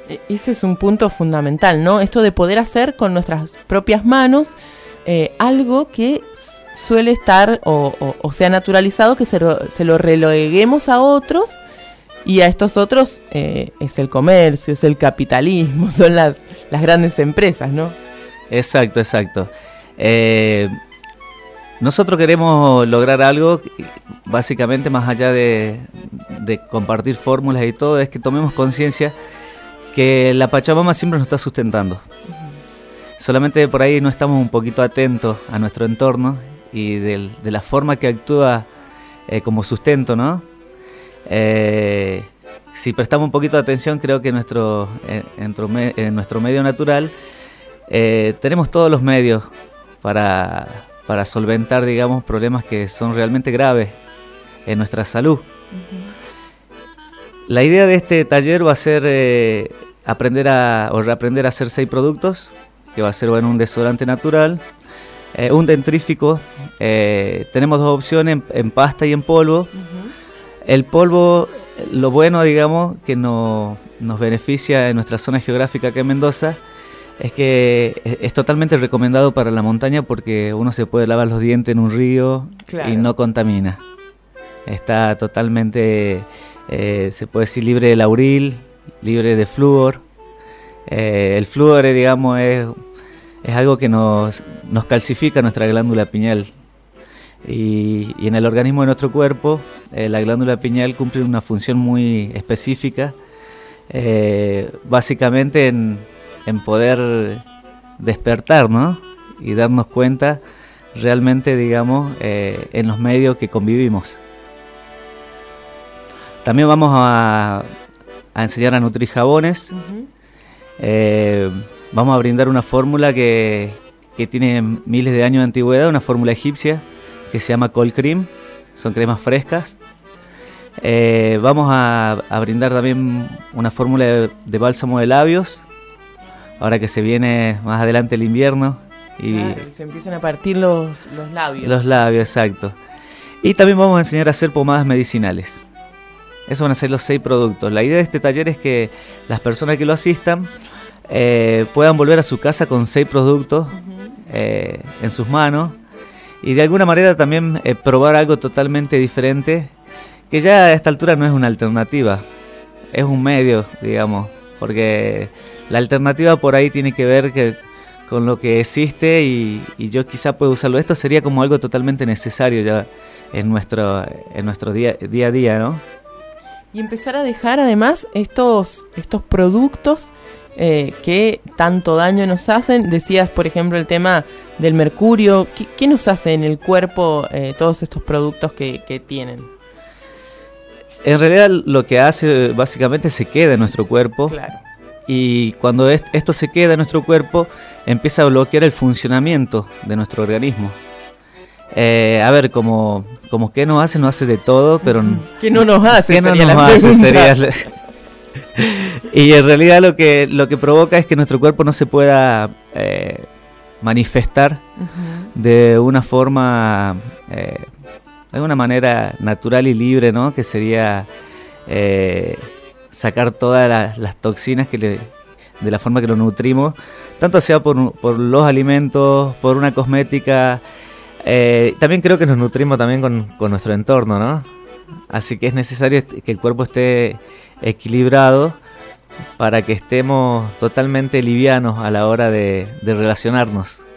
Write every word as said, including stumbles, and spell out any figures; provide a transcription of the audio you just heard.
Ese es un punto fundamental, ¿no? Esto de poder hacer con nuestras propias manos eh, algo que suele estar o, o, o sea naturalizado, que se, ro- se lo releguemos a otros, y a estos otros eh, es el comercio, es el capitalismo, son las, las grandes empresas, ¿no? Exacto, exacto. Eh, nosotros queremos lograr algo, básicamente más allá de, de compartir fórmulas y todo, es que tomemos conciencia que la Pachamama siempre nos está sustentando. Uh-huh. Solamente por ahí no estamos un poquito atentos a nuestro entorno y del, de la forma que actúa eh, como sustento, ¿no? Eh, si prestamos un poquito de atención, creo que nuestro, en, en, en nuestro medio natural eh, tenemos todos los medios para, para solventar, digamos, problemas que son realmente graves en nuestra salud. Uh-huh. La idea de este taller va a ser eh, aprender a, o reaprender a hacer seis productos, que va a ser bueno, un desodorante natural, eh, un dentrífico, eh, tenemos dos opciones, en, en pasta y en polvo. Uh-huh. El polvo, lo bueno, digamos, que no, nos beneficia en nuestra zona geográfica que es Mendoza, es que es, es totalmente recomendado para la montaña porque uno se puede lavar los dientes en un río. Claro. Y no contamina. Está totalmente... Eh, se puede decir libre de lauril, libre de flúor. Eh, el flúor, eh, digamos, es, es algo que nos, nos calcifica nuestra glándula pineal. Y, y en el organismo de nuestro cuerpo, eh, la glándula pineal cumple una función muy específica, eh, básicamente en, en poder despertar, ¿no? Y darnos cuenta realmente, digamos, eh, en los medios que convivimos. También vamos a, a enseñar a nutrir jabones. Uh-huh. Eh, vamos a brindar una fórmula que, que tiene miles de años de antigüedad, una fórmula egipcia que se llama Cold Cream. Son cremas frescas. Eh, vamos a, a brindar también una fórmula de, de bálsamo de labios, ahora que se viene más adelante el invierno. Y claro, se empiezan a partir los, los labios. Los labios, exacto. Y también vamos a enseñar a hacer pomadas medicinales. Esos van a ser los seis productos. La idea de este taller es que las personas que lo asistan eh, puedan volver a su casa con seis productos uh-huh. eh, en sus manos y de alguna manera también eh, probar algo totalmente diferente, que ya a esta altura no es una alternativa, es un medio, digamos, porque la alternativa por ahí tiene que ver que, con lo que existe y, y yo quizá puedo usarlo. Esto sería como algo totalmente necesario ya en nuestro, en nuestro día, día a día, ¿no? Y empezar a dejar además estos, estos productos eh, que tanto daño nos hacen. Decías, por ejemplo, el tema del mercurio. ¿Qué, qué nos hace en el cuerpo eh, todos estos productos que, que tienen? En realidad lo que hace básicamente se queda en nuestro cuerpo. Claro. Y cuando es, esto se queda en nuestro cuerpo, empieza a bloquear el funcionamiento de nuestro organismo. Eh, a ver, como, como que nos hace, nos hace de todo, pero... ¿Qué no nos hace? ¿Qué no nos hace? Sería... Y en realidad lo que, lo que provoca es que nuestro cuerpo no se pueda eh, manifestar uh-huh. de una forma, eh, de alguna manera natural y libre, ¿no? Que sería eh, sacar todas las, las toxinas que le, de la forma que lo nutrimos, tanto sea por, por los alimentos, por una cosmética... Eh, también creo que nos nutrimos también con, con nuestro entorno, ¿no? Así que es necesario que el cuerpo esté equilibrado para que estemos totalmente livianos a la hora de, de relacionarnos.